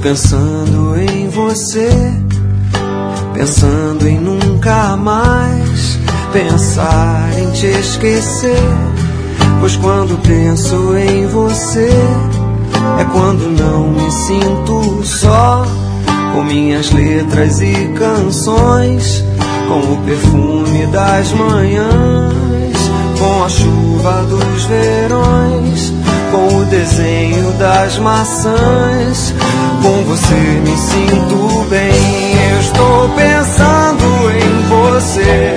pensando em você, pensando em nunca mais pensar em te esquecer. Pois quando penso em você é quando não me sinto só, com minhas letras e canções, com o perfume das manhãs, com a chuva dos verões, com o desenho das maçãs. Com você me sinto bem. Eu estou pensando em você,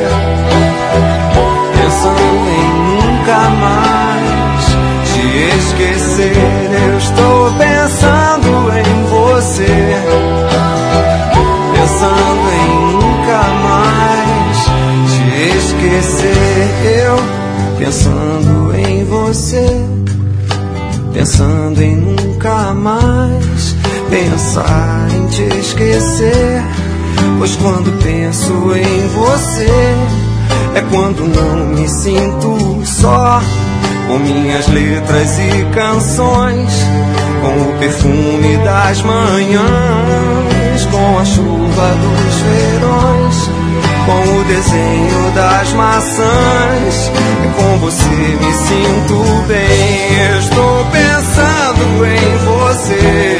pensando em nunca mais te esquecer. Eu estou pensando em você, pensando em nunca mais te esquecer. Eu pensando em você, pensando em nunca mais pensar em te esquecer. Pois quando penso em você é quando não me sinto só, com minhas letras e canções, com o perfume das manhãs, com a chuva dos verões, com o desenho das maçãs. Com você me sinto bem. Eu estou pensando em você,